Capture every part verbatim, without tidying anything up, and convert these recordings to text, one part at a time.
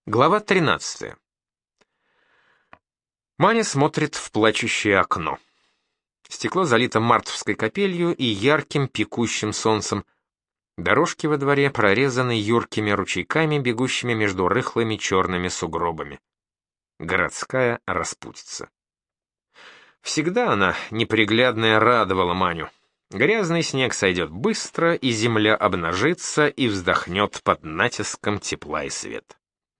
Глава тринадцатая. Маня смотрит в плачущее окно. Стекло залито мартовской капелью и ярким пекущим солнцем. Дорожки во дворе прорезаны юркими ручейками, бегущими между рыхлыми черными сугробами. Городская распутица. Всегда она, неприглядная, радовала Маню. Грязный снег сойдет быстро, и земля обнажится и вздохнет под натиском тепла и света.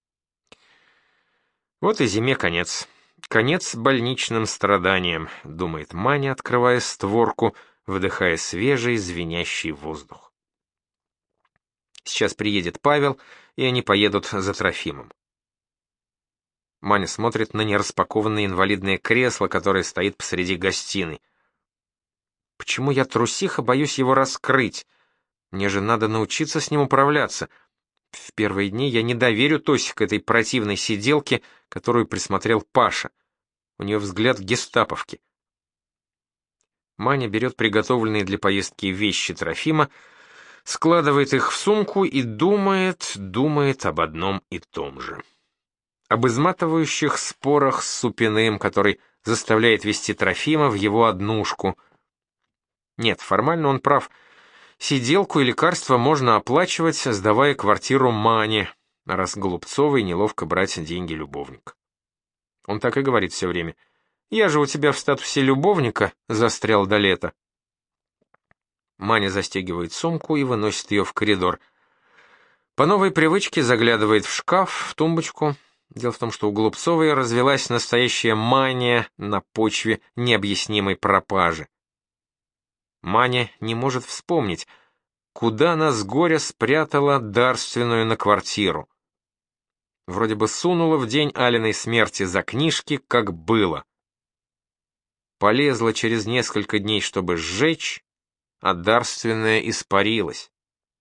Вот и зиме конец. Конец больничным страданиям, думает Маня, открывая створку, вдыхая свежий, звенящий воздух. Сейчас приедет Павел, и они поедут за Трофимом. Маня смотрит на нераспакованное инвалидное кресло, которое стоит посреди гостиной. Почему я, трусиха, боюсь его раскрыть? Мне же надо научиться с ним управляться. В первые дни я не доверю Тосик этой противной сиделке, которую присмотрел Паша. У нее взгляд гестаповки. Маня берет приготовленные для поездки вещи Трофима, складывает их в сумку и думает, думает об одном и том же. Об изматывающих спорах с Супиным, который заставляет везти Трофима в его однушку. Нет, формально он прав. Сиделку и лекарства можно оплачивать, сдавая квартиру Мане, раз Голубцовой неловко брать деньги любовника. Он так и говорит все время: «Я же у тебя в статусе любовника застрял до лета». Маня застегивает сумку и выносит ее в коридор. По новой привычке заглядывает в шкаф, в тумбочку. Дело в том, что у Голубцовой развелась настоящая мания на почве необъяснимой пропажи. Маня не может вспомнить, куда она с горя спрятала дарственную на квартиру. Вроде бы сунула в день Алиной смерти за книжки, как было. Полезла через несколько дней, чтобы сжечь, а дарственная испарилась.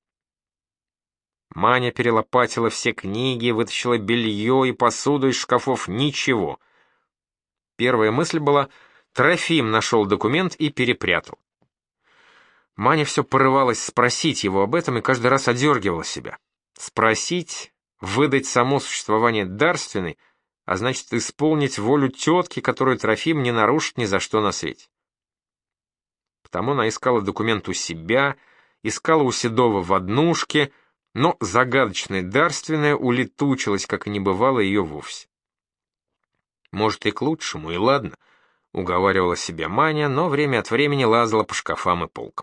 Маня перелопатила все книги, вытащила белье и посуду из шкафов — ничего. Первая мысль была: Трофим нашел документ и перепрятал. Маня все порывалась спросить его об этом и каждый раз одергивала себя. Спросить, выдать само существование дарственной, а значит исполнить волю тетки, которую Трофим не нарушит ни за что на свете. Потому она искала документ у себя, искала у Седова в однушке, но загадочная дарственная улетучилась, как и не бывало ее вовсе. Может, и к лучшему, и ладно, уговаривала себя Маня, но время от времени лазала по шкафам и полкам.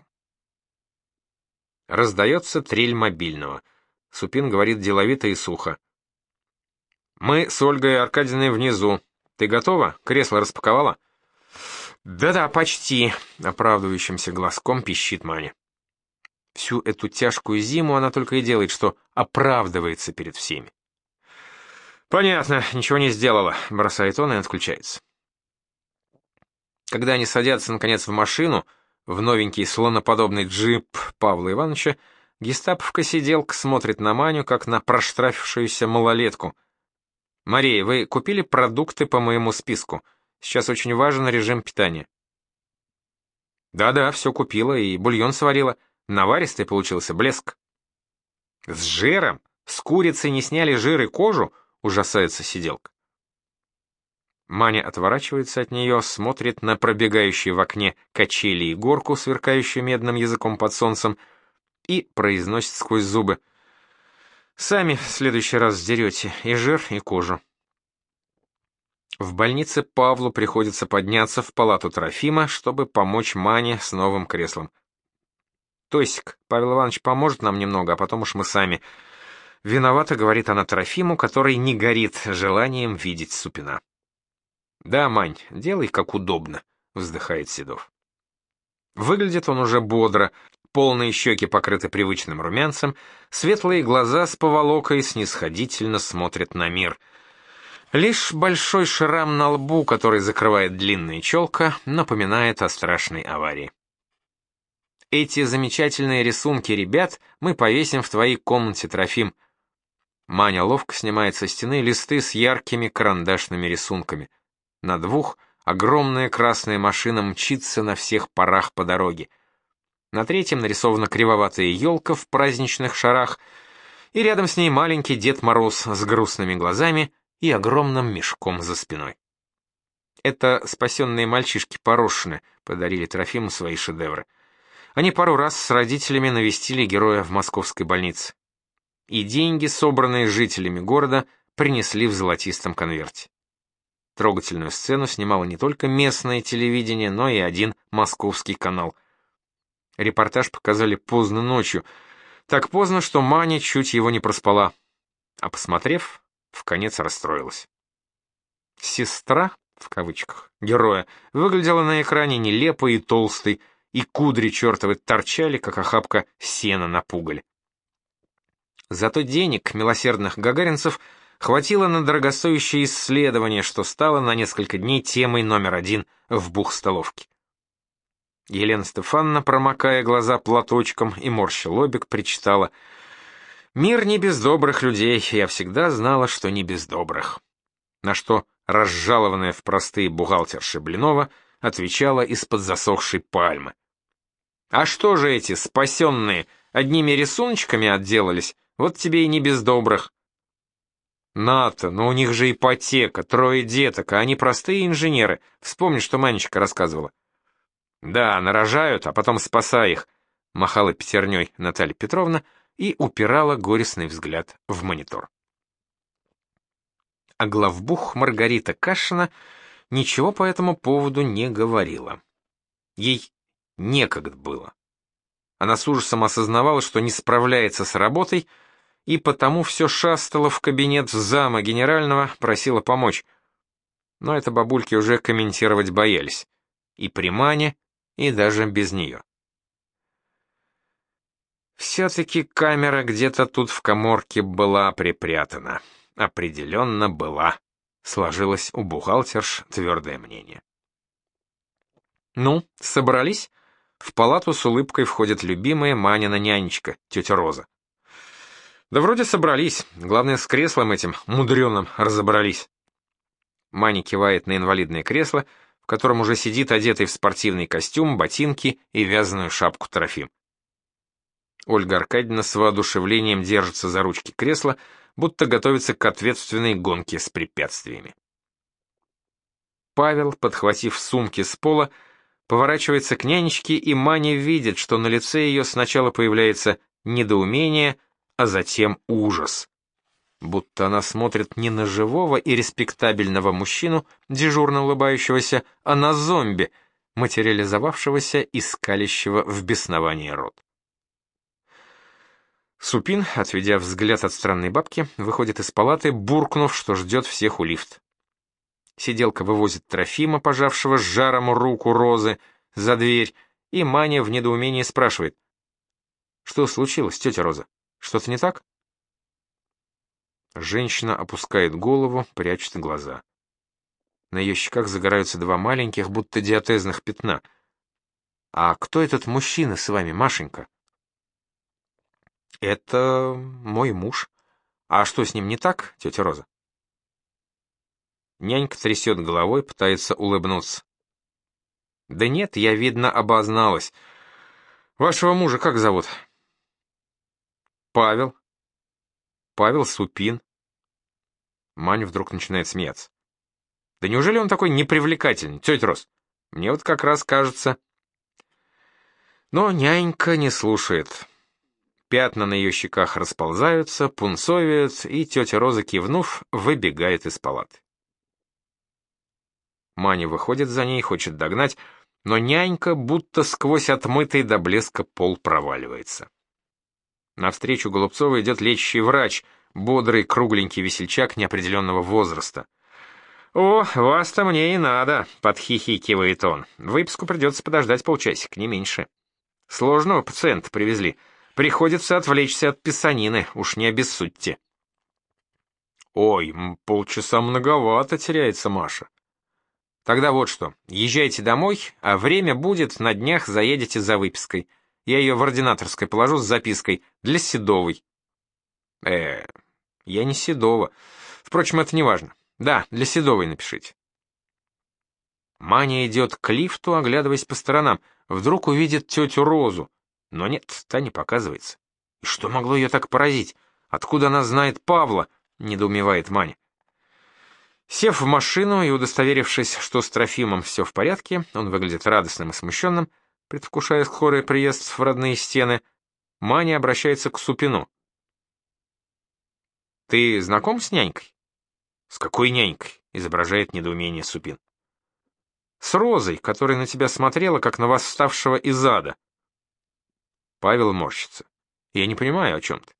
Раздается трель мобильного. Супин говорит деловито и сухо: «Мы с Ольгой Аркадьевной внизу. Ты готова? Кресло распаковала?» «Да-да, почти», — оправдывающимся глазком пищит Маня. Всю эту тяжкую зиму она только и делает, что оправдывается перед всеми. «Понятно, ничего не сделала», — бросает он и отключается. Когда они садятся, наконец, в машину, в новенький слоноподобный джип Павла Ивановича, гестаповка-сиделка смотрит на Маню, как на проштрафившуюся малолетку. «Мария, вы купили продукты по моему списку? Сейчас очень важен режим питания». «Да-да, все купила и бульон сварила. Наваристый получился, блеск». «С жиром? С курицей не сняли жир и кожу?» — ужасается сиделка. Маня отворачивается от нее, смотрит на пробегающие в окне качели и горку, сверкающую медным языком под солнцем, и произносит сквозь зубы: «Сами в следующий раз сдерете и жир, и кожу». В больнице Павлу приходится подняться в палату Трофима, чтобы помочь Мане с новым креслом. «Тосик, Павел Иванович поможет нам немного, а потом уж мы сами». Виновата, говорит она Трофиму, который не горит желанием видеть Супина. «Да, Мань, делай как удобно», — вздыхает Седов. Выглядит он уже бодро, полные щеки покрыты привычным румянцем, светлые глаза с поволокой снисходительно смотрят на мир. Лишь большой шрам на лбу, который закрывает длинная челка, напоминает о страшной аварии. «Эти замечательные рисунки ребят мы повесим в твоей комнате, Трофим». Маня ловко снимает со стены листы с яркими карандашными рисунками. На двух огромная красная машина мчится на всех парах по дороге. На третьем нарисована кривоватая елка в праздничных шарах, и рядом с ней маленький Дед Мороз с грустными глазами и огромным мешком за спиной. Это спасенные мальчишки Порошины подарили Трофиму свои шедевры. Они пару раз с родителями навестили героя в московской больнице. И деньги, собранные жителями города, принесли в золотистом конверте. Трогательную сцену снимало не только местное телевидение, но и один московский канал. Репортаж показали поздно ночью, так поздно, что Маня чуть его не проспала, а посмотрев, вконец расстроилась. «Сестра», в кавычках, героя, выглядела на экране нелепой и толстой, и кудри чертовы торчали, как охапка сена на пугале. Зато денег милосердных гагаринцев хватило на дорогостоящее исследование, что стало на несколько дней темой номер один в бухстоловке. Елена Стефановна, промокая глаза платочком и морща лобик, причитала: «Мир не без добрых людей, я всегда знала, что не без добрых». На что разжалованная в простые бухгалтерша Блинова отвечала из-под засохшей пальмы: «А что же эти спасенные одними рисуночками отделались? Вот тебе и не без добрых». «На-то, но у них же ипотека, трое деток, а они простые инженеры. Вспомни, что Манечка рассказывала». «Да, нарожают, а потом спасай их», — махала пятерней Наталья Петровна и упирала горестный взгляд в монитор. А главбух Маргарита Кашина ничего по этому поводу не говорила. Ей некогда было. Она с ужасом осознавала, что не справляется с работой, и потому все шастала в кабинет зама генерального, просила помочь. Но это бабульки уже комментировать боялись. И при Мане, и даже без нее. Все-таки камера где-то тут в каморке была припрятана. Определенно была. Сложилось у бухгалтерш твердое мнение. «Ну, собрались?» В палату с улыбкой входит любимая Манина нянечка, тетя Роза. «Да вроде собрались. Главное, с креслом этим мудреным разобрались». Маня кивает на инвалидное кресло, в котором уже сидит одетый в спортивный костюм, ботинки и вязаную шапку Трофим. Ольга Аркадьевна с воодушевлением держится за ручки кресла, будто готовится к ответственной гонке с препятствиями. Павел, подхватив сумки с пола, поворачивается к нянечке, и Маня видит, что на лице ее сначала появляется недоумение, а затем ужас. Будто она смотрит не на живого и респектабельного мужчину, дежурно улыбающегося, а на зомби, материализовавшегося и скалящего в бесновании рот. Супин, отведя взгляд от странной бабки, выходит из палаты, буркнув, что ждет всех у лифта. Сиделка вывозит Трофима, пожавшего с жаром руку Розы, за дверь, и Маня в недоумении спрашивает: «Что случилось, тетя Роза? Что-то не так?» Женщина опускает голову, прячет глаза. На ее щеках загораются два маленьких, будто диатезных пятна. «А кто этот мужчина с вами, Машенька?» «Это мой муж. А что с ним не так, тетя Роза?» Нянька трясет головой, пытается улыбнуться. «Да нет, я, видно, обозналась. Вашего мужа как зовут?» «Павел. Павел Супин». Маня вдруг начинает смеяться. «Да неужели он такой непривлекательный, тетя Роз? Мне вот как раз кажется...» Но нянька не слушает. Пятна на ее щеках расползаются, пунцовеют, и тетя Роза, кивнув, выбегает из палаты. Маня выходит за ней, хочет догнать, но нянька будто сквозь отмытый до блеска пол проваливается. Навстречу Голубцову идет лечащий врач, бодрый кругленький весельчак неопределенного возраста. «О, вас-то мне и надо», — подхихикивает он. «Выписку придется подождать полчасика, не меньше. Сложного пациента привезли. Приходится отвлечься от писанины, уж не обессудьте». «Ой, полчаса многовато», — теряется Маша. «Тогда вот что, езжайте домой, а время будет, на днях заедете за выпиской. Я ее в ординаторской положу с запиской «Для Седовой». Э, я не Седова. Впрочем, это не важно. Да, для Седовой напишите». Маня идет к лифту, оглядываясь по сторонам. Вдруг увидит тетю Розу. Но нет, та не показывается. И что могло ее так поразить? Откуда она знает Павла? Недоумевает Маня. Сев в машину и удостоверившись, что с Трофимом все в порядке, он выглядит радостным и смущенным, предвкушая скорый приезд в родные стены, Маня обращается к Супину. «Ты знаком с нянькой?» «С какой нянькой?» — изображает недоумение Супин. «С Розой, которая на тебя смотрела, как на восставшего из ада». Павел морщится. «Я не понимаю, о чем ты».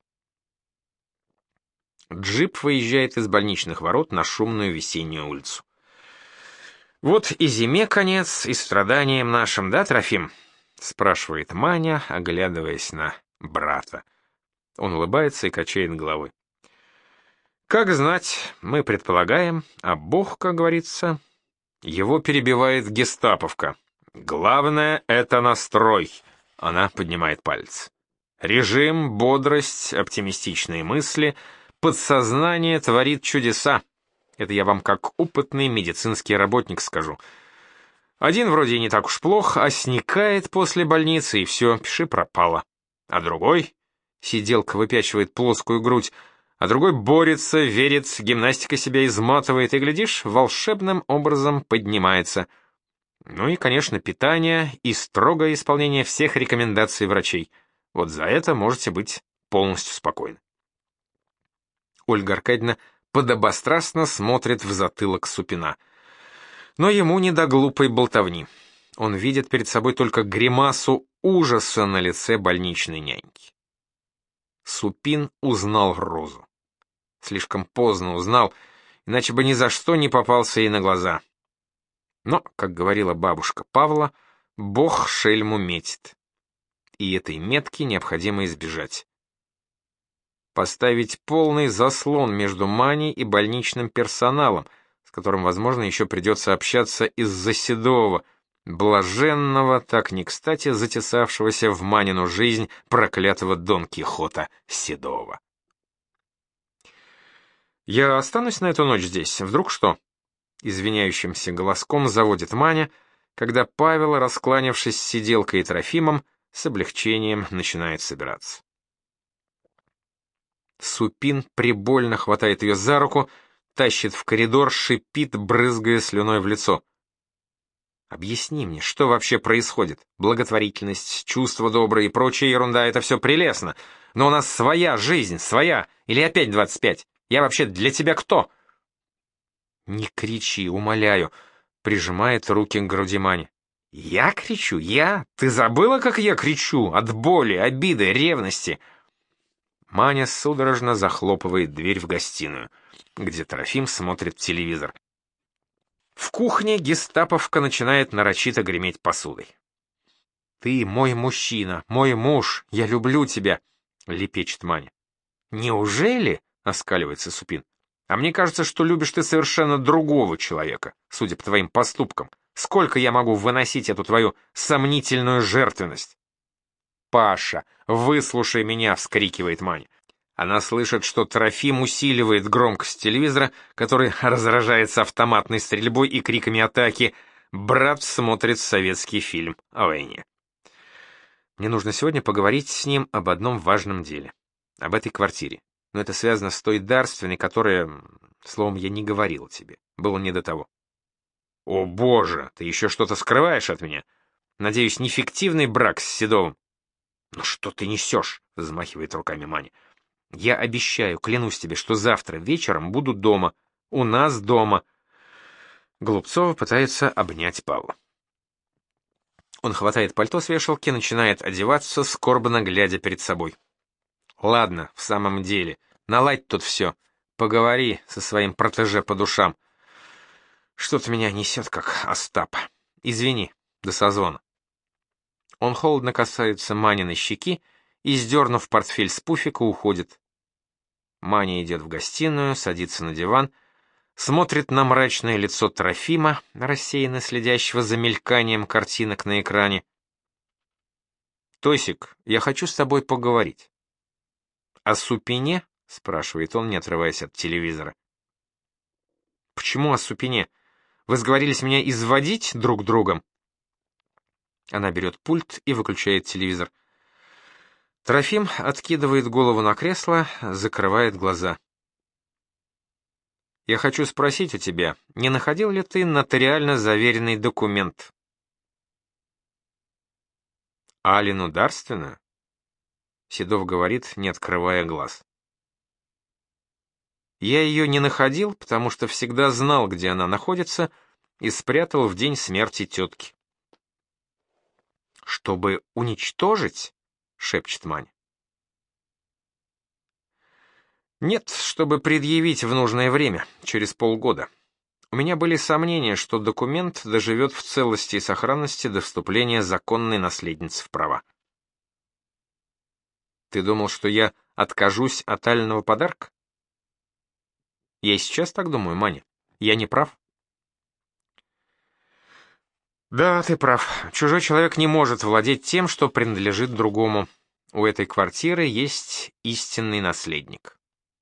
Джип выезжает из больничных ворот на шумную весеннюю улицу. «Вот и зиме конец, и страданиям нашим, да, Трофим?» — спрашивает Маня, оглядываясь на брата. Он улыбается и качает головой. «Как знать, мы предполагаем, а Бог, как говорится...» Его перебивает гестаповка. «Главное — это настрой», — она поднимает палец. «Режим, бодрость, оптимистичные мысли — подсознание творит чудеса. Это я вам как опытный медицинский работник скажу. Один вроде не так уж плох, а сникает после больницы, и все, пиши пропало. А другой, сиделка выпячивает плоскую грудь, а другой борется, верит, гимнастика себя изматывает, и, глядишь, волшебным образом поднимается. Ну и, конечно, питание и строгое исполнение всех рекомендаций врачей. Вот за это можете быть полностью спокойны». Ольга Аркадьевна подобострастно смотрит в затылок Супина. Но ему не до глупой болтовни. Он видит перед собой только гримасу ужаса на лице больничной няньки. Супин узнал Розу. Слишком поздно узнал, иначе бы ни за что не попался ей на глаза. Но, как говорила бабушка Павла, Бог шельму метит. И этой метки необходимо избежать. Поставить полный заслон между Маней и больничным персоналом, с которым, возможно, еще придется общаться из-за Седова, блаженного, так не кстати затесавшегося в Манину жизнь проклятого Дон Кихота Седова. «Я останусь на эту ночь здесь, вдруг что?» — извиняющимся голоском заводит Маня, когда Павел, раскланявшись с сиделкой и Трофимом, с облегчением начинает собираться. Супин прибольно хватает ее за руку, тащит в коридор, шипит, брызгая слюной в лицо. «Объясни мне, что вообще происходит? Благотворительность, чувство доброе и прочая ерунда — это все прелестно. Но у нас своя жизнь, своя. Или опять двадцать пять? Я вообще для тебя кто?» «Не кричи, умоляю», — прижимает руки к груди Маня. «Я кричу? Я? Ты забыла, как я кричу? От боли, обиды, ревности?» Маня судорожно захлопывает дверь в гостиную, где Трофим смотрит телевизор. В кухне гестаповка начинает нарочито греметь посудой. «Ты мой мужчина, мой муж, я люблю тебя», — лепечет Маня. «Неужели?» — оскаливается Супин. «А мне кажется, что любишь ты совершенно другого человека, судя по твоим поступкам. Сколько я могу выносить эту твою сомнительную жертвенность?» «Паша, выслушай меня!» — вскрикивает Маня. Она слышит, что Трофим усиливает громкость телевизора, который разражается автоматной стрельбой и криками атаки. Брат смотрит советский фильм о войне. Мне нужно сегодня поговорить с ним об одном важном деле. Об этой квартире. Но это связано с той дарственной, которая... Словом, я не говорил тебе. Было не до того. «О, боже, ты еще что-то скрываешь от меня? Надеюсь, не фиктивный брак с Седовым?» «Ну что ты несешь?» — взмахивает руками Маня. «Я обещаю, клянусь тебе, что завтра вечером буду дома. У нас дома». Голубцова пытается обнять Павла. Он хватает пальто с вешалки, начинает одеваться, скорбно глядя перед собой. «Ладно, в самом деле, наладь тут все. Поговори со своим протеже по душам. Что-то меня несет, как Остап. Извини, до созвона». Он холодно касается Маниной щеки и, сдернув портфель с пуфика, уходит. Маня идет в гостиную, садится на диван, смотрит на мрачное лицо Трофима, рассеянно следящего за мельканием картинок на экране. «Тосик, я хочу с тобой поговорить». «О Супине?» — спрашивает он, не отрываясь от телевизора. «Почему о Супине? Вы сговорились меня изводить друг другом?» Она берет пульт и выключает телевизор. Трофим откидывает голову на кресло, закрывает глаза. «Я хочу спросить у тебя, не находил ли ты нотариально заверенный документ?» «Алину дарственную?» Седов говорит, не открывая глаз. «Я ее не находил, потому что всегда знал, где она находится, и спрятал в день смерти тетки». «Чтобы уничтожить?» — шепчет Маня. «Нет, чтобы предъявить в нужное время, через полгода. У меня были сомнения, что документ доживет в целости и сохранности до вступления законной наследницы в права». «Ты думал, что я откажусь от Алиного подарка?» «Я и сейчас так думаю, Маня. Я не прав?» «Да, ты прав. Чужой человек не может владеть тем, что принадлежит другому. У этой квартиры есть истинный наследник».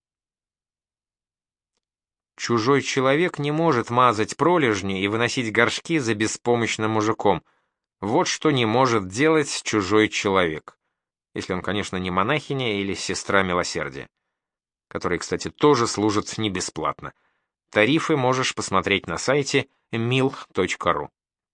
«Чужой человек не может мазать пролежни и выносить горшки за беспомощным мужиком. Вот что не может делать чужой человек. Если он, конечно, не монахиня или сестра милосердия, которые, кстати, тоже служат не бесплатно. Тарифы можешь посмотреть на сайте мил точка ру».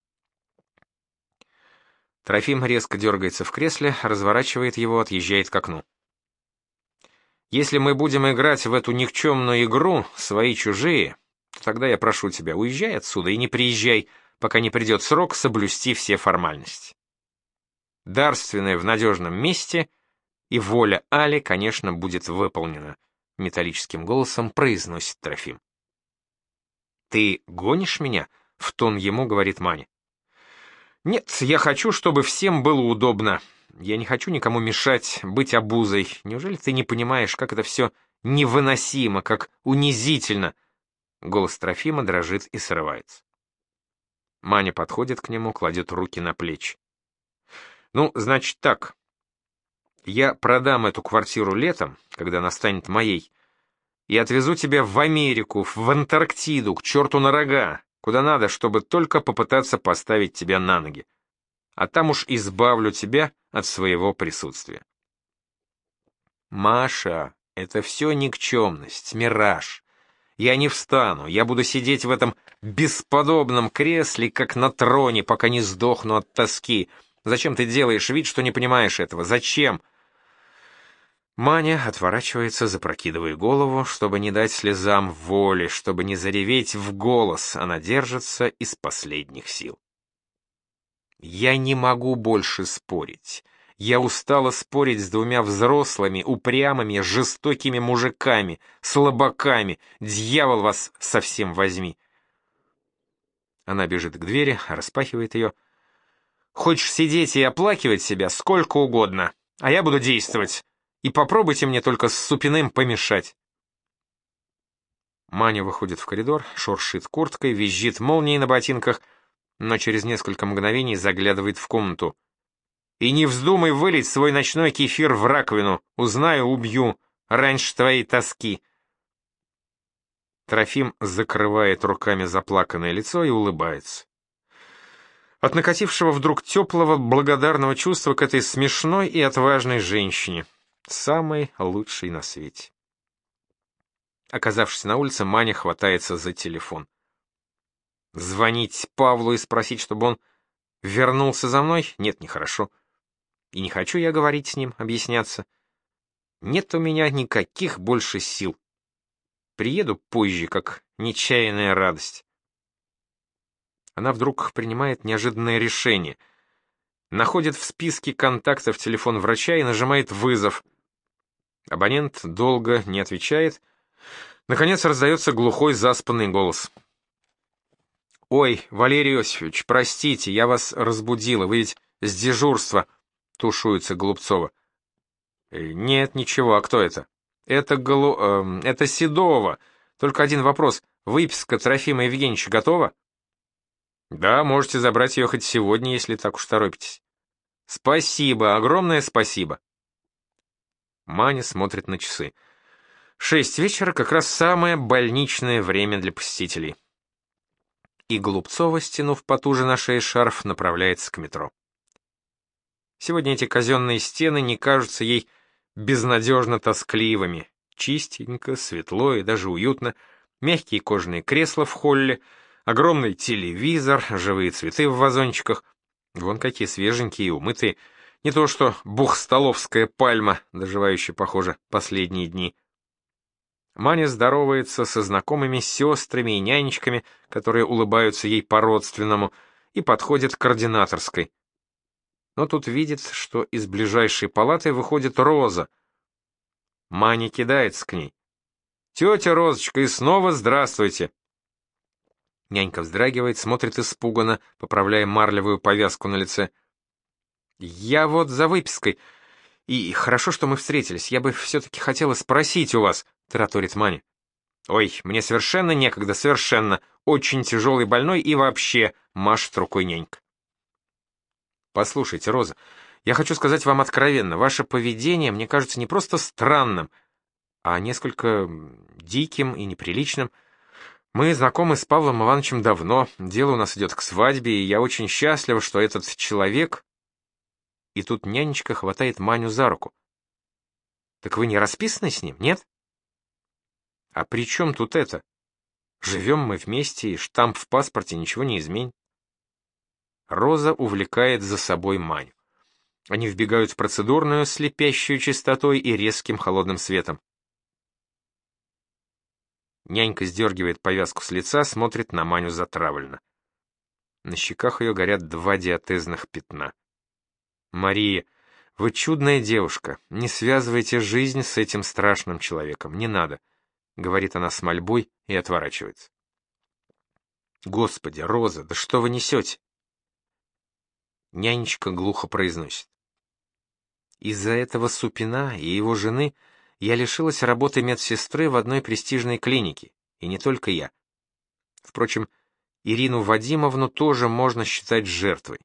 Трофим резко дергается в кресле, разворачивает его, отъезжает к окну. «Если мы будем играть в эту никчемную игру, свои-чужие, то тогда я прошу тебя, уезжай отсюда и не приезжай, пока не придет срок соблюсти все формальности. Дарственное в надежном месте, и воля Али, конечно, будет выполнена», — металлическим голосом произносит Трофим. «Ты гонишь меня?» — в тон ему говорит Маня. «Нет, я хочу, чтобы всем было удобно. Я не хочу никому мешать, быть обузой. Неужели ты не понимаешь, как это все невыносимо, как унизительно?» Голос Трофима дрожит и срывается. Маня подходит к нему, кладет руки на плечи. «Ну, значит так. Я продам эту квартиру летом, когда она станет моей, и отвезу тебя в Америку, в Антарктиду, к черту на рога, куда надо, чтобы только попытаться поставить тебя на ноги. А там уж избавлю тебя от своего присутствия». «Маша, это все никчемность, мираж. Я не встану, я буду сидеть в этом бесподобном кресле, как на троне, пока не сдохну от тоски. Зачем ты делаешь вид, что не понимаешь этого? Зачем?» Маня отворачивается, запрокидывая голову, чтобы не дать слезам воли, чтобы не зареветь в голос, она держится из последних сил. «Я не могу больше спорить. Я устала спорить с двумя взрослыми, упрямыми, жестокими мужиками, слабаками. Дьявол вас совсем возьми!» Она бежит к двери, распахивает ее. «Хочешь сидеть и оплакивать себя сколько угодно, а я буду действовать. И попробуйте мне только с Супиным помешать». Маня выходит в коридор, шуршит курткой, визжит молнией на ботинках, но через несколько мгновений заглядывает в комнату. «И не вздумай вылить свой ночной кефир в раковину, узнаю, убью, раньше твоей тоски». Трофим закрывает руками заплаканное лицо и улыбается. От накатившего вдруг теплого, благодарного чувства к этой смешной и отважной женщине. Самый лучший на свете. Оказавшись на улице, Маня хватается за телефон. Звонить Павлу и спросить, чтобы он вернулся за мной? Нет, нехорошо. И не хочу я говорить с ним, объясняться. Нет у меня никаких больше сил. Приеду позже, как нечаянная радость. Она вдруг принимает неожиданное решение. Находит в списке контактов телефон врача и нажимает вызов. Абонент долго не отвечает. Наконец раздается глухой заспанный голос. «Ой, Валерий Иосифович, простите, я вас разбудила, вы ведь с дежурства», — тушуется Голубцова. «Нет, ничего, а кто это?» «Это Голу... Э, это Седова. Только один вопрос. Выписка Трофима Евгеньевича готова?» «Да, можете забрать ее хоть сегодня, если так уж торопитесь». «Спасибо, огромное спасибо». Маня смотрит на часы. Шесть вечера — как раз самое больничное время для посетителей. И Голубцова, стянув потуже на шее шарф, направляется к метро. Сегодня эти казенные стены не кажутся ей безнадежно тоскливыми. Чистенько, светло и даже уютно. Мягкие кожаные кресла в холле, огромный телевизор, живые цветы в вазончиках. Вон какие свеженькие и умытые. Не то что бухстоловская пальма, доживающая, похоже, последние дни. Маня здоровается со знакомыми сестрами и нянечками, которые улыбаются ей по-родственному, и подходит к ординаторской. Но тут видит, что из ближайшей палаты выходит Роза. Маня кидается к ней. «Тетя Розочка, и снова здравствуйте!» Нянька вздрагивает, смотрит испуганно, поправляя марлевую повязку на лице. «Я вот за выпиской. И хорошо, что мы встретились. Я бы все-таки хотела спросить у вас», — тараторит Маня. «Ой, мне совершенно некогда, совершенно. Очень тяжелый больной и вообще», — машет рукой нянька. «Послушайте, Роза, я хочу сказать вам откровенно, ваше поведение мне кажется не просто странным, а несколько диким и неприличным. Мы знакомы с Павлом Ивановичем давно, дело у нас идет к свадьбе, и я очень счастлива, что этот человек...» И тут нянечка хватает Маню за руку. «Так вы не расписаны с ним, нет?» «А при чем тут это? Живем мы вместе, и штамп в паспорте ничего не изменит». Роза увлекает за собой Маню. Они вбегают в процедурную, слепящую чистотой и резким холодным светом. Нянька сдергивает повязку с лица, смотрит на Маню затравленно. На щеках ее горят два диатезных пятна. «Мария, вы чудная девушка, не связывайте жизнь с этим страшным человеком, не надо», — говорит она с мольбой и отворачивается. «Господи, Роза, да что вы несете?» Нянечка глухо произносит. «Из-за этого Супина и его жены я лишилась работы медсестры в одной престижной клинике, и не только я. Впрочем, Ирину Вадимовну тоже можно считать жертвой».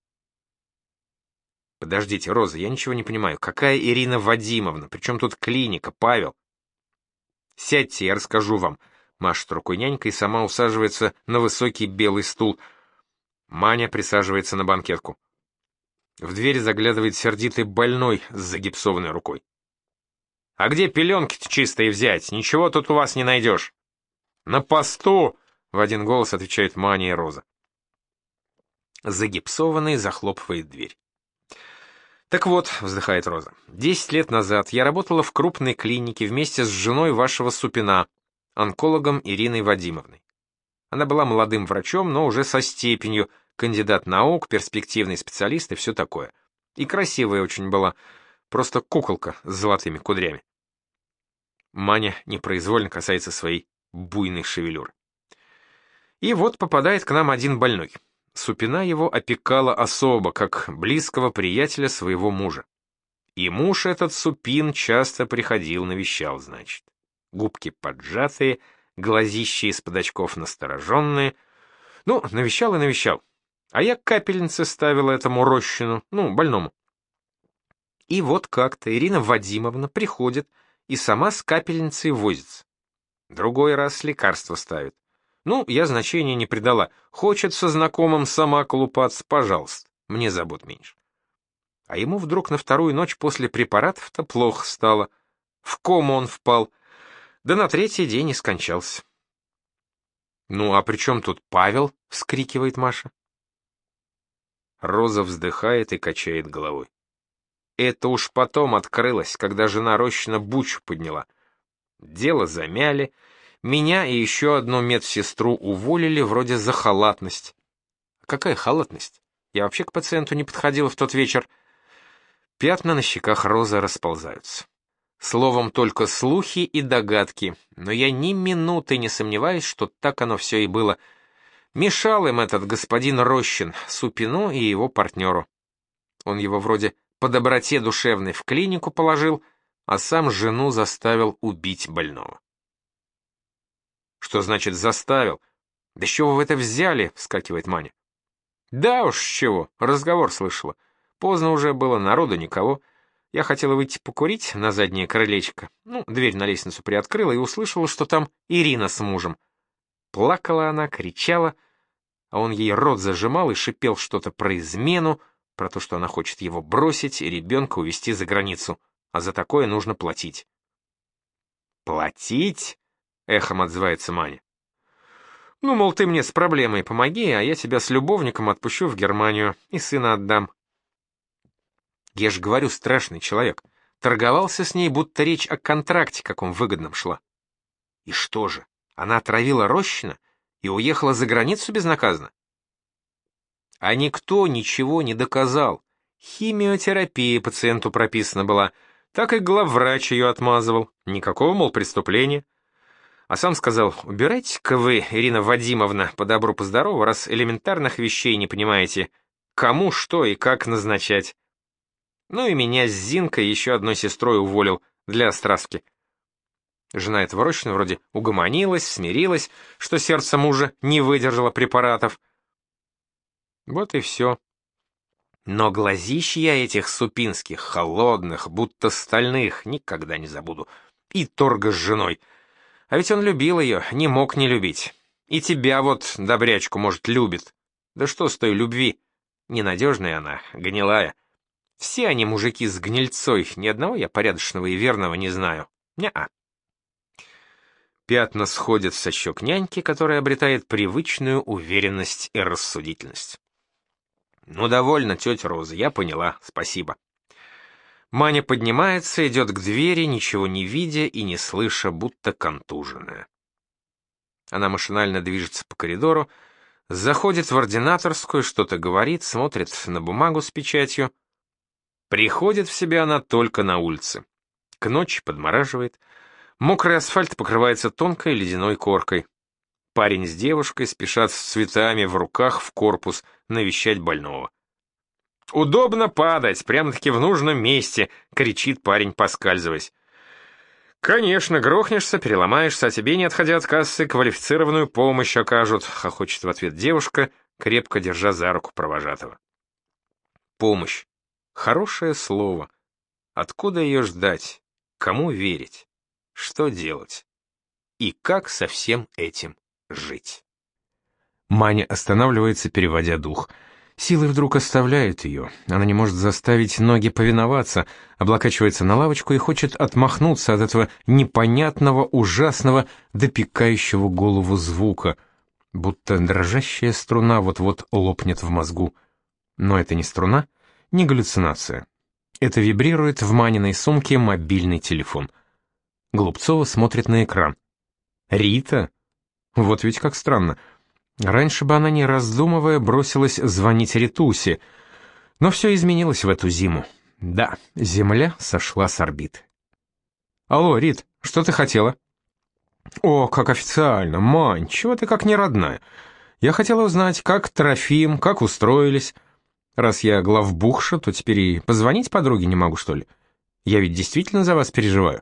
«Подождите, Роза, я ничего не понимаю. Какая Ирина Вадимовна? Причем тут клиника, Павел?» «Сядьте, я расскажу вам», — машет рукой нянька и сама усаживается на высокий белый стул. Маня присаживается на банкетку. В дверь заглядывает сердитый больной с загипсованной рукой. «А где пеленки-то чистые взять? Ничего тут у вас не найдешь». «На посту!» — в один голос отвечают Маня и Роза. Загипсованный захлопывает дверь. «Так вот», — вздыхает Роза, — «десять лет назад я работала в крупной клинике вместе с женой вашего Супина, онкологом Ириной Вадимовной. Она была молодым врачом, но уже со степенью, кандидат наук, перспективный специалист и все такое. И красивая очень была, просто куколка с золотыми кудрями». Маня непроизвольно касается своей буйной шевелюры. И вот попадает к нам один больной. Супина его опекала особо, как близкого приятеля своего мужа. И муж этот, Супин, часто приходил, навещал, значит. Губки поджатые, глазища из-под очков настороженные. Ну, навещал и навещал. А я капельницы ставила этому Рощину, ну, больному. И вот как-то Ирина Вадимовна приходит и сама с капельницей возится. Другой раз лекарство ставит. Ну, я значения не придала. Хочет со знакомым сама колупаться, пожалуйста, мне забот меньше. А ему вдруг на вторую ночь после препаратов-то плохо стало. В кому он впал. Да на третий день и скончался. «Ну, а при чем тут Павел?» — вскрикивает Маша. Роза вздыхает и качает головой. Это уж потом открылось, когда жена Рощина бучу подняла. Дело замяли. Меня и еще одну медсестру уволили вроде за халатность. Какая халатность? Я вообще к пациенту не подходила в тот вечер. Пятна на щеках Розы расползаются. Словом, только слухи и догадки, но я ни минуты не сомневаюсь, что так оно все и было. Мешал им этот господин Рощин, Супину и его партнеру. Он его вроде по доброте душевной в клинику положил, а сам жену заставил убить больного. «Что значит заставил? Да с чего вы это взяли?» — вскакивает Маня. «Да уж, с чего, разговор слышала. Поздно уже было, народу никого. Я хотела выйти покурить на заднее крылечко. Ну, дверь на лестницу приоткрыла и услышала, что там Ирина с мужем. Плакала она, кричала, а он ей рот зажимал и шипел что-то про измену, про то, что она хочет его бросить и ребенка увезти за границу, а за такое нужно платить. «Платить?» — эхом отзывается Маня. «Ну, мол, ты мне с проблемой помоги, а я тебя с любовником отпущу в Германию и сына отдам». Я же говорю, страшный человек. Торговался с ней, будто речь о контракте каком выгодном шла. И что же, она отравила Рощина и уехала за границу безнаказанно? А никто ничего не доказал. Химиотерапия пациенту прописана была, так и главврач ее отмазывал. Никакого, мол, преступления. А сам сказал: убирайте-ка вы, Ирина Вадимовна, по добру, по здорову, раз элементарных вещей не понимаете, кому что и как назначать. Ну и меня с Зинкой еще одной сестрой уволил для остраски. Жена этого Рощина вроде угомонилась, смирилась, что сердце мужа не выдержало препаратов. Вот и все. Но глазищ я этих супинских, холодных, будто стальных, никогда не забуду. И торга с женой. А ведь он любил ее, не мог не любить. И тебя вот, добрячку, может, любит. Да что с той любви? Ненадежная она, гнилая. Все они мужики с гнильцой, ни одного я порядочного и верного не знаю. Не-а. Пятна сходят со щек няньки, которая обретает привычную уверенность и рассудительность. Ну, довольно, тетя Роза, я поняла, спасибо. Маня поднимается, идет к двери, ничего не видя и не слыша, будто контуженная. Она машинально движется по коридору, заходит в ординаторскую, что-то говорит, смотрит на бумагу с печатью. Приходит в себя она только на улице. К ночи подмораживает. Мокрый асфальт покрывается тонкой ледяной коркой. Парень с девушкой спешат с цветами в руках в корпус навещать больного. «Удобно падать, прямо-таки в нужном месте!» — кричит парень, поскальзываясь. «Конечно, грохнешься, переломаешься, а тебе, не отходя от кассы, квалифицированную помощь окажут», — хохочет в ответ девушка, крепко держа за руку провожатого. Помощь. Хорошее слово. Откуда ее ждать? Кому верить? Что делать? И как со всем этим жить? Маня останавливается, переводя дух. Силы вдруг оставляют ее. Она не может заставить ноги повиноваться, облокачивается на лавочку и хочет отмахнуться от этого непонятного, ужасного, допекающего голову звука, будто дрожащая струна вот-вот лопнет в мозгу. Но это не струна, не галлюцинация. Это вибрирует в Маниной сумке мобильный телефон. Голубцова смотрит на экран. «Рита? Вот ведь как странно. Раньше бы она, не раздумывая, бросилась звонить Ритусе. Но все изменилось в эту зиму. Да, Земля сошла с орбиты». «Алло, Рит, что ты хотела?» «О, как официально, Мань, чего ты как не родная? Я хотела узнать, как Трофим, как устроились. Раз я главбухша, то теперь и позвонить подруге не могу, что ли? Я ведь действительно за вас переживаю».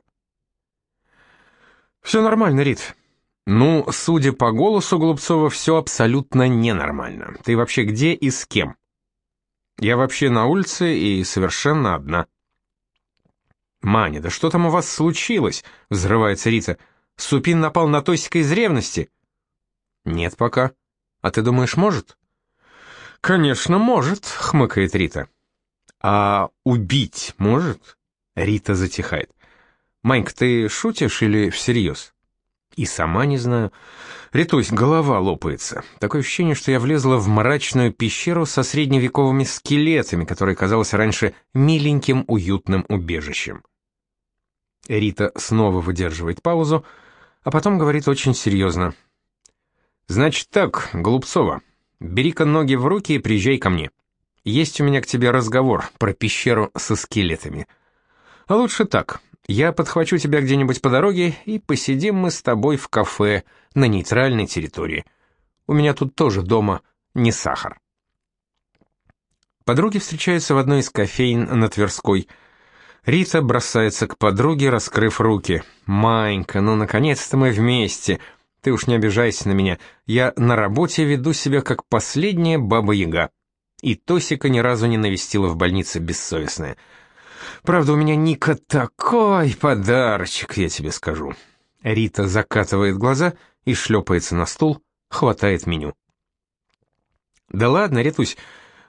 «Все нормально, Рит». «Ну, судя по голосу Голубцова, все абсолютно ненормально. Ты вообще где и с кем?» «Я вообще на улице и совершенно одна». «Маня, да что там у вас случилось?» — взрывается Рита. «Супин напал на Тосика из ревности?» «Нет пока. А ты думаешь, может?» «Конечно, может», — хмыкает Рита. «А убить может?» Рита затихает. «Манька, ты шутишь или всерьез?» «И сама не знаю. Ритусь, голова лопается. Такое ощущение, что я влезла в мрачную пещеру со средневековыми скелетами, которая казалась раньше миленьким уютным убежищем». Рита снова выдерживает паузу, а потом говорит очень серьезно. «Значит так, Голубцова, бери-ка ноги в руки и приезжай ко мне. Есть у меня к тебе разговор про пещеру со скелетами. А лучше так, я подхвачу тебя где-нибудь по дороге, и посидим мы с тобой в кафе на нейтральной территории. У меня тут тоже дома не сахар». Подруги встречаются в одной из кофеин на Тверской. Рита бросается к подруге, раскрыв руки. «Манька, ну наконец-то мы вместе. Ты уж не обижайся на меня. Я на работе веду себя как последняя баба-яга. И Тосика ни разу не навестила в больнице бессовестная. Правда, у меня Ника такой подарочек, я тебе скажу». Рита закатывает глаза и шлепается на стул, хватает меню. «Да ладно, Ритусь,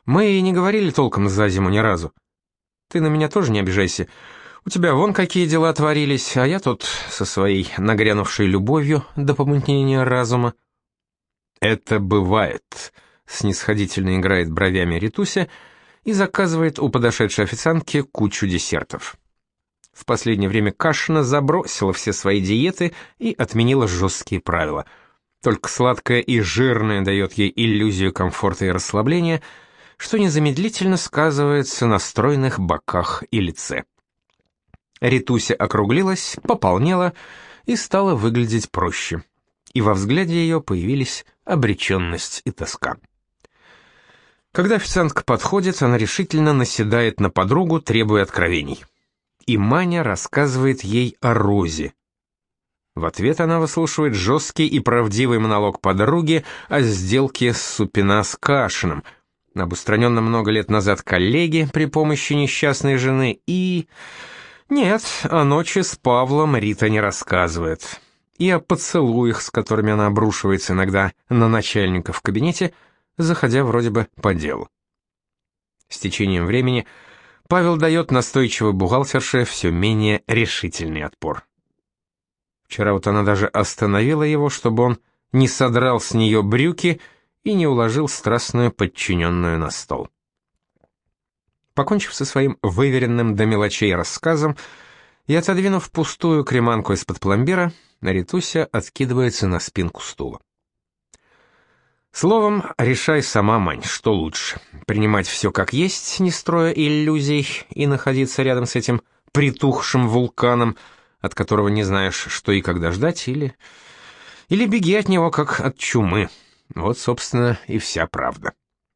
Мы и не говорили толком за зиму ни разу. Ты на меня тоже не обижайся. У тебя вон какие дела творились, а я тут со своей нагрянувшей любовью до помутнения разума». «Это бывает», — снисходительно играет бровями Ритуся и заказывает у подошедшей официантки кучу десертов. В последнее время Кашина забросила все свои диеты и отменила жесткие правила. Только сладкое и жирное дает ей иллюзию комфорта и расслабления, что незамедлительно сказывается на стройных боках и лице. Ритуся округлилась, пополнела и стала выглядеть проще. И во взгляде ее появились обреченность и тоска. Когда официантка подходит, она решительно наседает на подругу, требуя откровений. И Маня рассказывает ей о Розе. В ответ она выслушивает жесткий и правдивый монолог подруги о сделке Супина с Кашиным, об устраненном много лет назад коллеге при помощи несчастной жены и... Нет, о ночи с Павлом Рита не рассказывает. И о поцелуях, с которыми она обрушивается иногда на начальника в кабинете, заходя вроде бы по делу. С течением времени Павел дает настойчивой бухгалтерше все менее решительный отпор. Вчера вот она даже остановила его, чтобы он не содрал с нее брюки и не уложил страстную подчиненную на стол. Покончив со своим выверенным до мелочей рассказом и отодвинув пустую креманку из-под пломбира, Ритуся откидывается на спинку стула. Словом, решай сама, Мань, что лучше: принимать все как есть, не строя иллюзий, и находиться рядом с этим притухшим вулканом, от которого не знаешь, что и когда ждать, или... или беги от него, как от чумы. Вот, собственно, и вся правда.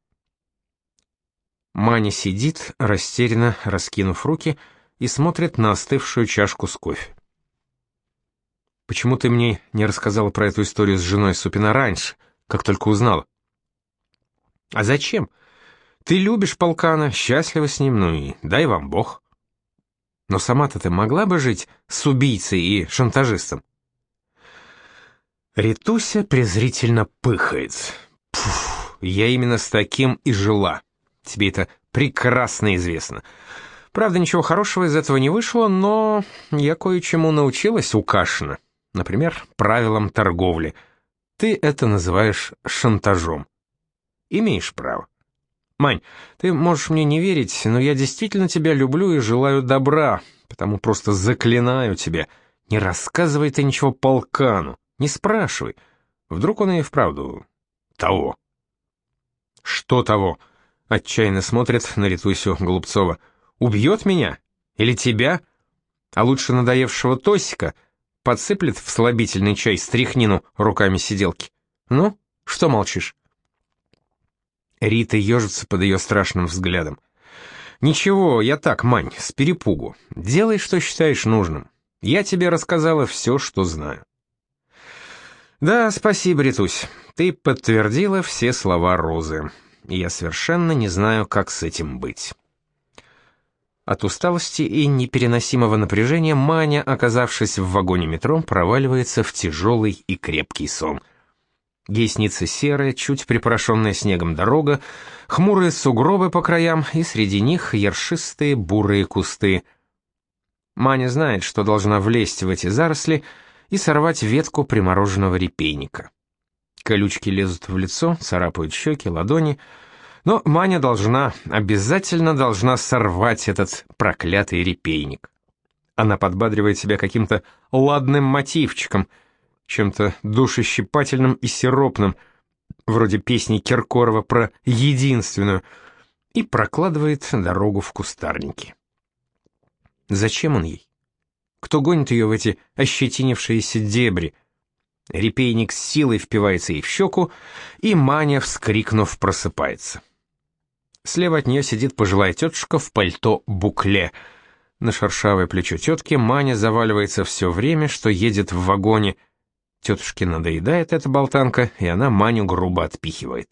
Маня сидит, растерянно раскинув руки, и смотрит на остывшую чашку с кофе. «Почему ты мне не рассказала про эту историю с женой Супина раньше, как только узнала?» «А зачем? Ты любишь полкана, счастлива с ним, ну и дай вам Бог. Но сама-то ты могла бы жить с убийцей и шантажистом?» Ритуся презрительно пыхает. «Пф, я именно с таким и жила. Тебе это прекрасно известно. Правда, ничего хорошего из этого не вышло, но я кое-чему научилась у Кашина. Например, правилам торговли. Ты это называешь шантажом. Имеешь право. Мань, ты можешь мне не верить, но я действительно тебя люблю и желаю добра, потому просто заклинаю тебя, не рассказывай ты ничего полкану, не спрашивай. Вдруг он и вправду того». «Что того?» — отчаянно смотрит на Ритусю Голубцова. «Убьет меня? Или тебя? А лучше надоевшего Тосика подсыплет в слабительный чай стряхнину руками сиделки. Ну, что молчишь?» Рита ежится под ее страшным взглядом. «Ничего, я так, Мань, с перепугу. Делай, что считаешь нужным. Я тебе рассказала все, что знаю». «Да, спасибо, Ритусь. Ты подтвердила все слова Розы. И я совершенно не знаю, как с этим быть». От усталости и непереносимого напряжения Маня, оказавшись в вагоне метро, проваливается в тяжелый и крепкий сон. Ей снится серая, чуть припорошенная снегом дорога, хмурые сугробы по краям, и среди них ершистые бурые кусты. Маня знает, что должна влезть в эти заросли и сорвать ветку примороженного репейника. Колючки лезут в лицо, царапают щеки, ладони, но Маня должна, обязательно должна сорвать этот проклятый репейник. Она подбадривает себя каким-то ладным мотивчиком, чем-то душещипательным и сиропным, вроде песни Киркорова про единственную, и прокладывает дорогу в кустарнике. Зачем он ей? Кто гонит ее в эти ощетинившиеся дебри? Репейник с силой впивается ей в щеку, и Маня, вскрикнув, просыпается. Слева от нее сидит пожилая тетушка в пальто-букле. На шершавое плечо тетки Маня заваливается все время, что едет в вагоне. Тетушке надоедает эта болтанка, и она Маню грубо отпихивает.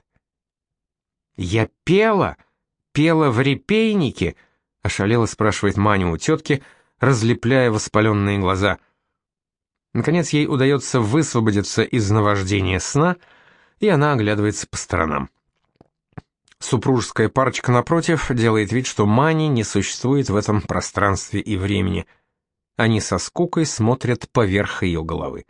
«Я пела? Пела в репейнике?» — ошалело спрашивает Маня у тетки, разлепляя воспаленные глаза. Наконец ей удается высвободиться из наваждения сна, и она оглядывается по сторонам. Супружеская парочка напротив делает вид, что Мани не существует в этом пространстве и времени. Они со скукой смотрят поверх ее головы.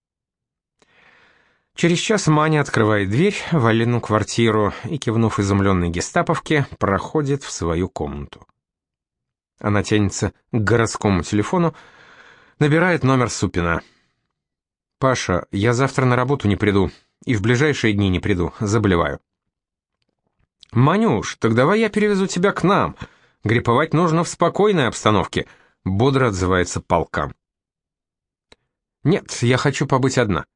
Через час Маня открывает дверь в Алину квартиру и, кивнув изумленной гестаповке, проходит в свою комнату. Она тянется к городскому телефону, набирает номер Супина. «Паша, я завтра на работу не приду, и в ближайшие дни не приду, заболеваю». «Манюш, так давай я перевезу тебя к нам. Грипповать нужно в спокойной обстановке», — бодро отзывается полкан. «Нет, я хочу побыть одна».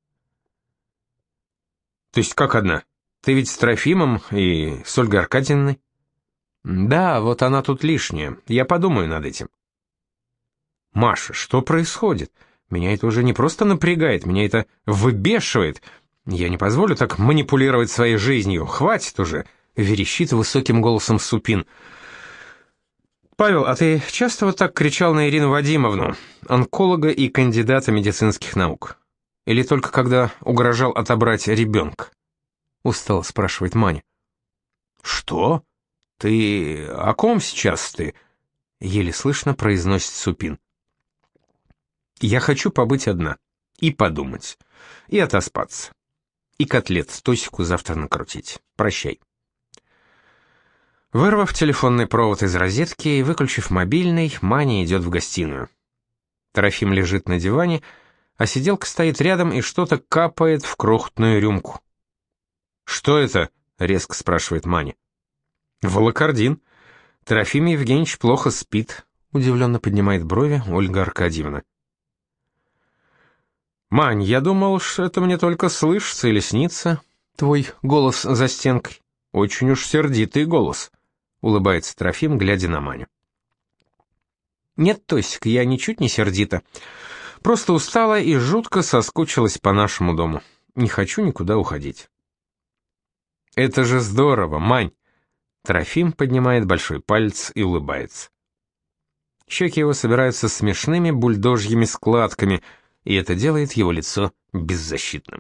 «То есть как одна? Ты ведь с Трофимом и с Ольгой Аркадьевной?» «Да, вот она тут лишняя. Я подумаю над этим». «Маша, что происходит? Меня это уже не просто напрягает, меня это выбешивает. Я не позволю так манипулировать своей жизнью. Хватит уже!» — верещит высоким голосом Супин. «Павел, а ты часто вот так кричал на Ирину Вадимовну, онколога и кандидата медицинских наук? Или только когда угрожал отобрать ребенка?» — устало спрашивает Маня. «Что? Ты о ком сейчас ты?» — еле слышно произносит Супин. «Я хочу побыть одна, и подумать, и отоспаться, и котлет Тосику завтра накрутить. Прощай». Вырвав телефонный провод из розетки и выключив мобильный, Маня идет в гостиную. Трофим лежит на диване, а сиделка стоит рядом и что-то капает в крохотную рюмку. «Что это?» — резко спрашивает Маня. «Волокордин. Трофим Евгеньевич плохо спит», — удивленно поднимает брови Ольга Аркадьевна. «Мань, я думал, что это мне только слышится или снится. Твой голос за стенкой. Очень уж сердитый голос», — улыбается Трофим, глядя на Маню. «Нет, Тосик, я ничуть не сердита. Просто устала и жутко соскучилась по нашему дому. Не хочу никуда уходить». «Это же здорово, Мань!» Трофим поднимает большой палец и улыбается. Щеки его собираются смешными бульдожьими складками, и это делает его лицо беззащитным.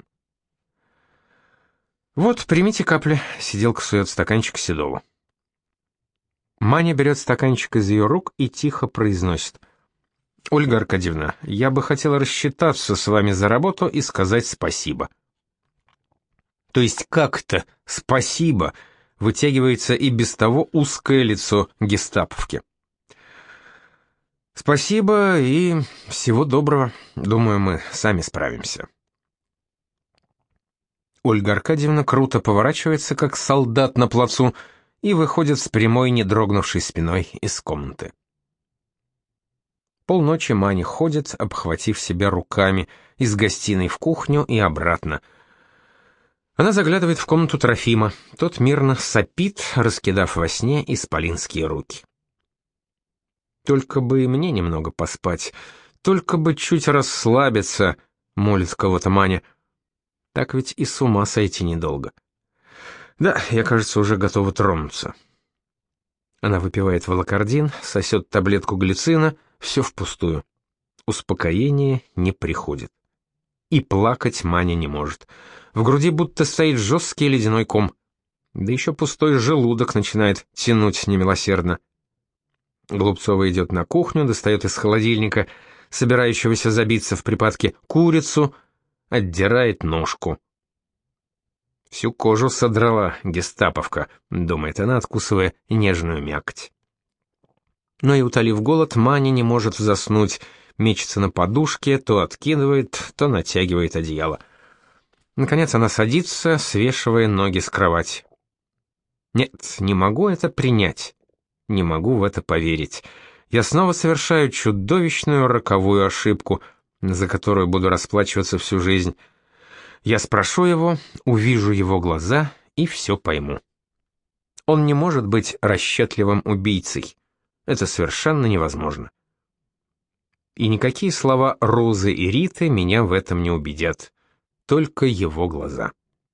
«Вот, примите капли», — сиделка сует стаканчик Седову. Маня берет стаканчик из ее рук и тихо произносит: «Ольга Аркадьевна, я бы хотела рассчитаться с вами за работу и сказать спасибо». «То есть как-то спасибо?» — вытягивается и без того узкое лицо гестаповки. «Спасибо и всего доброго. Думаю, мы сами справимся». Ольга Аркадьевна круто поворачивается, как солдат на плацу, и выходит с прямой, не дрогнувшей спиной из комнаты. Полночи Маня ходит, обхватив себя руками, из гостиной в кухню и обратно. Она заглядывает в комнату Трофима. Тот мирно сопит, раскидав во сне исполинские руки. «Только бы и мне немного поспать, только бы чуть расслабиться», — молит кого-то Маня. «Так ведь и с ума сойти недолго». «Да, я, кажется, уже готова тронуться». Она выпивает волокордин, сосет таблетку глицина, все впустую. Успокоение не приходит. И плакать Маня не может. В груди будто стоит жесткий ледяной ком. Да еще пустой желудок начинает тянуть немилосердно. Голубцова идет на кухню, достает из холодильника, собирающегося забиться в припадке, курицу, отдирает ножку. «Всю кожу содрала гестаповка», — думает она, откусывая нежную мякоть. Но и утолив голод, Маня не может заснуть, мечется на подушке, то откидывает, то натягивает одеяло. Наконец она садится, свешивая ноги с кровати. «Нет, не могу это принять, не могу в это поверить. Я снова совершаю чудовищную роковую ошибку, за которую буду расплачиваться всю жизнь. Я спрошу его, увижу его глаза и все пойму. Он не может быть расчетливым убийцей. Это совершенно невозможно. И никакие слова Розы и Риты меня в этом не убедят. Только его глаза».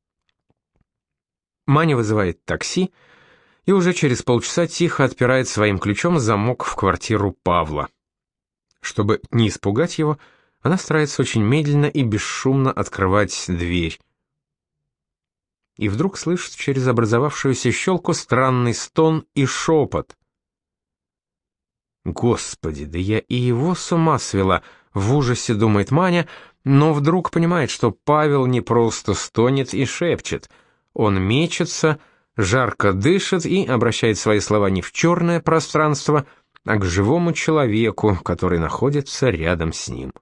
Маня вызывает такси и уже через полчаса тихо отпирает своим ключом замок в квартиру Павла. Чтобы не испугать его, она старается очень медленно и бесшумно открывать дверь. и вдруг слышит через образовавшуюся щелку странный стон и шепот. «Господи, да я и его с ума свела!» — в ужасе думает Маня, но вдруг понимает, что Павел не просто стонет и шепчет. Он мечется, жарко дышит и обращает свои слова не в черное пространство, а к живому человеку, который находится рядом с ним.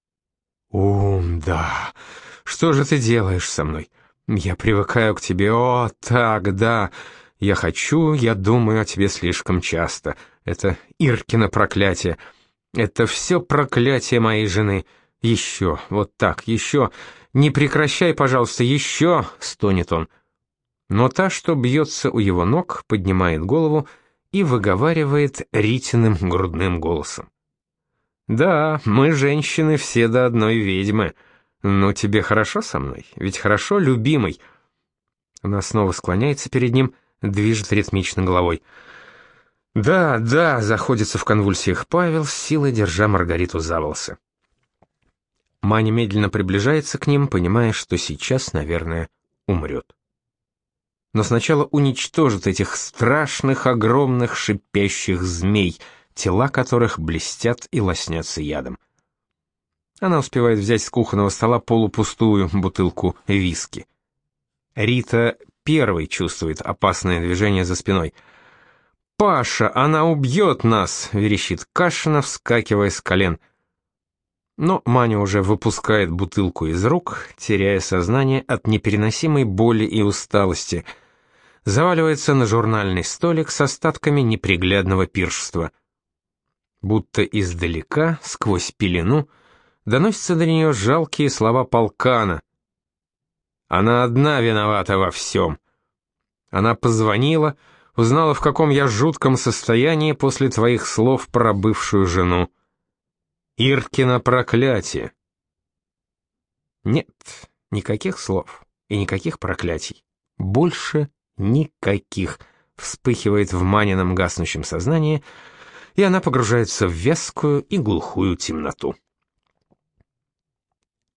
«Ум, да, что же ты делаешь со мной? Я привыкаю к тебе, о, так, да. Я хочу, я думаю о тебе слишком часто. Это Иркино проклятие. Это все проклятие моей жены. Еще, вот так, еще. Не прекращай, пожалуйста, еще!» — стонет он. Но та, что бьется у его ног, поднимает голову и выговаривает Ритиным грудным голосом. «Да, мы, женщины, все до одной ведьмы. Но тебе хорошо со мной? Ведь хорошо, любимый?» Она снова склоняется перед ним, движет ритмично головой. «Да, да», — заходится в конвульсиях Павел, с силой держа Маргариту за волосы. Маня медленно приближается к ним, понимая, что сейчас, наверное, умрет. Но сначала уничтожит этих страшных, огромных, шипящих змей, тела которых блестят и лоснятся ядом. Она успевает взять с кухонного стола полупустую бутылку виски. Рита первой чувствует опасное движение за спиной. «Паша, она убьет нас!» — верещит Кашина, вскакивая с колен. Но Маня уже выпускает бутылку из рук, теряя сознание от непереносимой боли и усталости. Заваливается на журнальный столик с остатками неприглядного пиршества. Будто издалека, сквозь пелену, доносятся до нее жалкие слова полкана. Она одна виновата во всем. Она позвонила, узнала, в каком я жутком состоянии после твоих слов про бывшую жену. Иркино проклятие. Нет, никаких слов и никаких проклятий. Больше никаких. Вспыхивает в Манином гаснущем сознании, и она погружается в вязкую и глухую темноту.